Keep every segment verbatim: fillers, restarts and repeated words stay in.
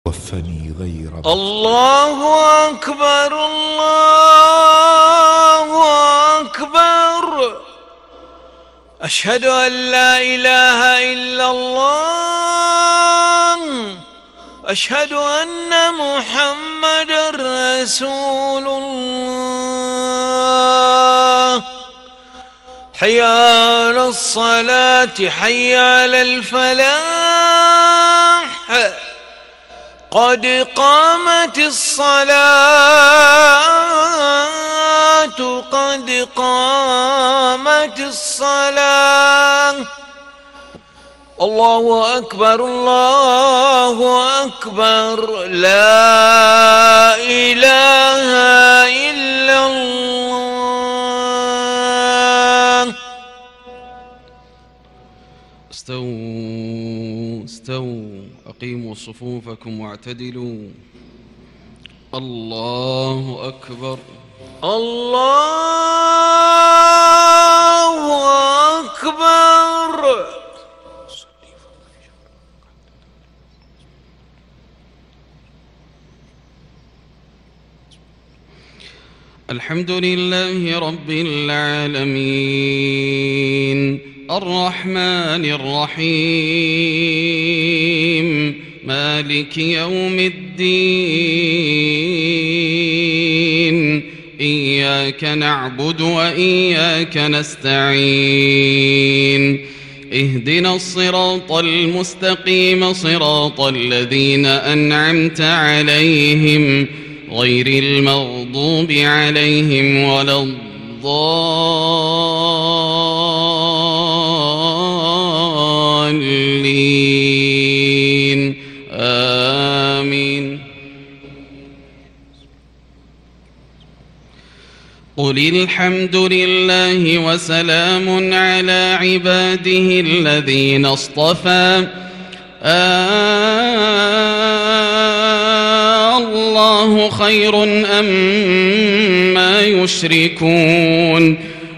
وفني غير الله أكبر الله أكبر. أشهد أن لا إله إلا الله. أشهد أن محمدا رسول الله. حي على الصلاة حي على الفلاح. قد قامت الصلاة قد قامت الصلاة. الله أكبر الله أكبر. لا إله إلا الله. استووا استووا أقيموا صفوفكم واعتدلوا. الله أكبر الله أكبر. الحمد لله رب العالمين الرحمن الرحيم مالك يوم الدين. إياك نعبد وإياك نستعين. اهدنا الصراط المستقيم صراط الذين أنعمت عليهم غير المغضوب عليهم ولا الضالين. آمين. قل الحمد لله وسلام على عباده الذين اصطفى. آه الله خير أما يشركون.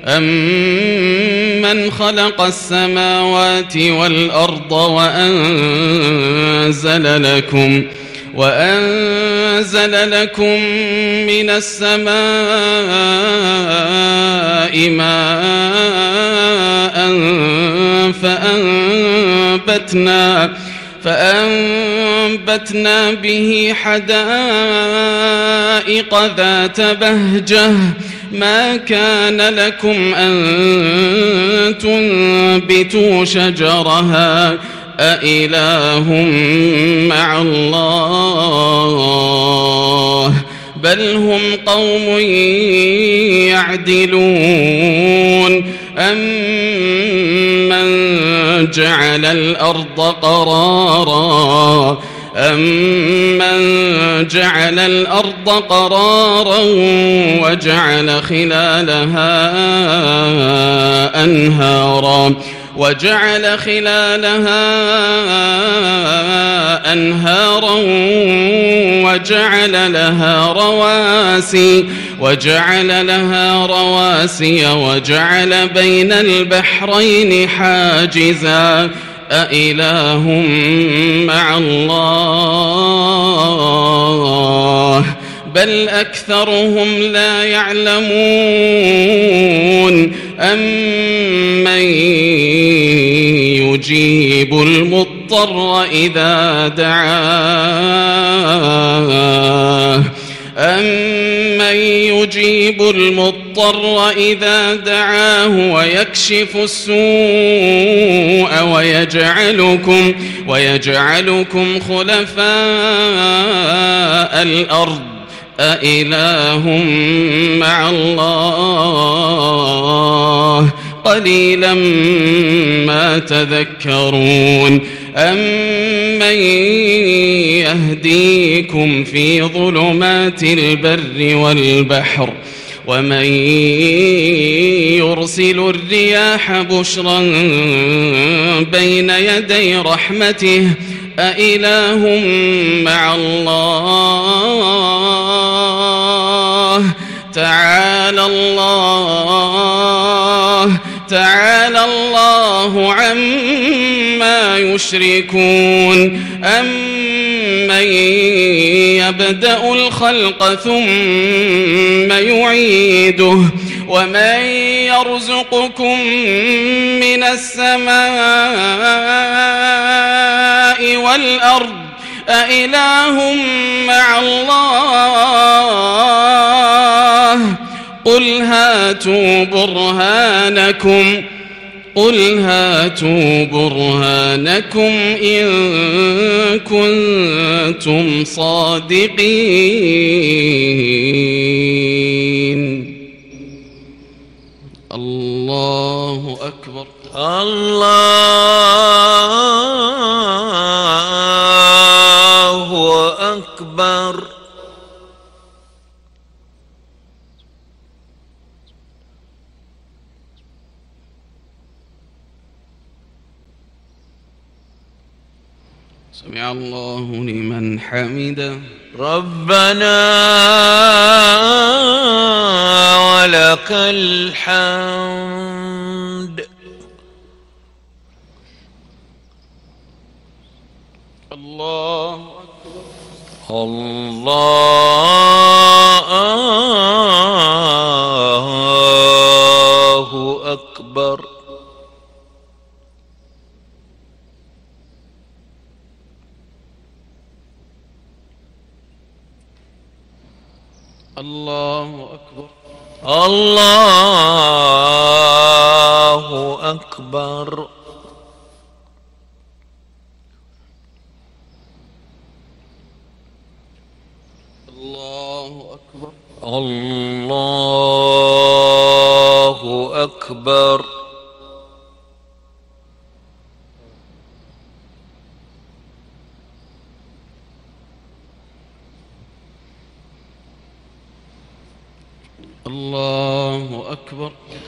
أمن خلق السماوات والأرض وأنزل لكم وأنزل لكم من السماء ماء فأنبتنا فأنبتنا به حدائق ذات بهجة. ما كان لكم أن تنبتوا شجرها أإله مع الله بل هم قوم يعدلون. أمن جعل الأرض قرارا أمن جعل الأرض قرارا وجعل خلالها أنهارا وجعل خلالها أنهارا وجعل لها رواسي وجعل لها رواسي وجعل بين البحرين حاجزا أإله مع الله بل أكثرهم لا يعلمون. أمن يجيب المضطر إذا دعاه أمن يجيب المضطر إذا دعاه ويكشف السوء ويجعلكم ويجعلكم خلفاء الأرض أإله مع الله قليلا ما تذكرون. أمن يهديكم في ظلمات البر والبحر ومن يرسل الرياح بشرا بين يدي رحمته أإله مع الله تعالى الله تعالى الله عما يشركون. أمن أمن يبدأ الخلق ثم يعيده ومن يرزقكم من السماء والأرض أإله مع الله قل هاتوا برهانكم قل هاتوا برهانكم إن كنتم صادقين. الله أكبر. الله أكبر. سمع الله لمن حمده. ربنا ولك الحمد. الله أكبر. الله أكبر. الله أكبر. الله أكبر. الله أكبر. الله أكبر. الله أكبر.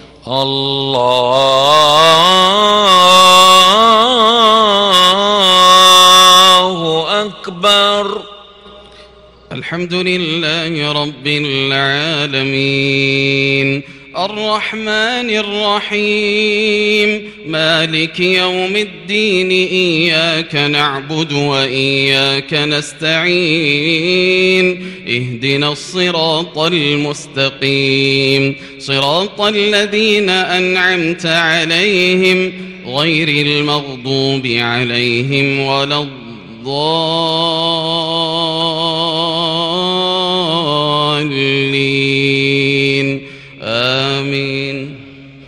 الله أكبر. الحمد لله رب العالمين الرحمن الرحيم مالك يوم الدين إياك نعبد وإياك نستعين اهدنا الصراط المستقيم صراط الذين أنعمت عليهم غير المغضوب عليهم ولا الضالين آمين.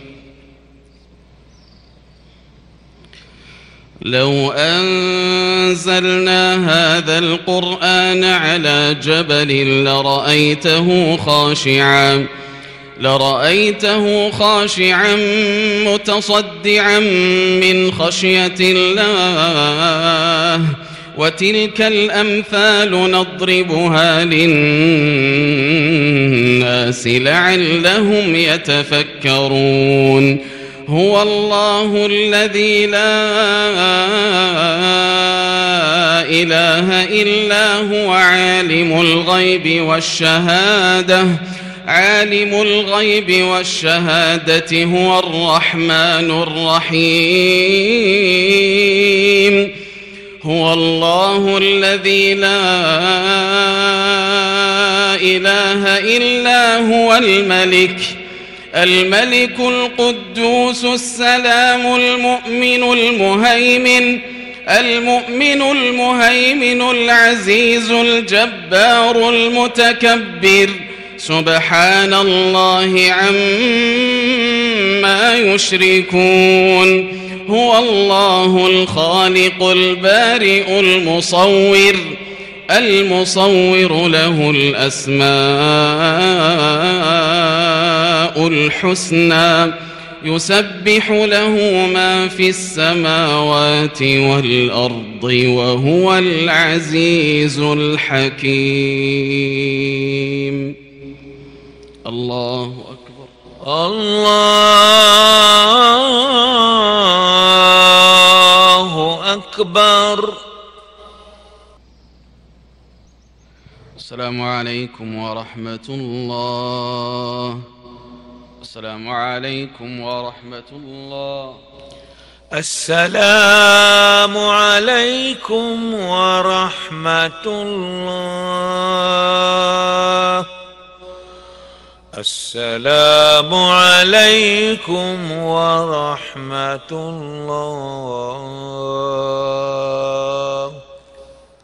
لو أنزلنا هذا القرآن على جبل لرأيته خاشعا لرأيته خاشعا متصدعا من خشية الله وتلك الأمثال نضربها للناس لعلهم يتفكرون. هو الله الذي لا إله إلا هو عالم الغيب والشهادة عالم الغيب والشهادة هو الرحمن الرحيم. هو الله الذي لا إله إلا هو الملك الملك القدوس السلام المؤمن المهيمن المؤمن المهيمن العزيز الجبار المتكبر سبحان الله عما يشركون. هو الله الخالق البارئ المصور المصور له الأسماء الحسنى يسبح له ما في السماوات والأرض وهو العزيز الحكيم. الله أكبر. الله أكبر. السلام عليكم ورحمة الله. السلام عليكم ورحمة الله. السلام عليكم ورحمة الله. السلام عليكم ورحمة الله.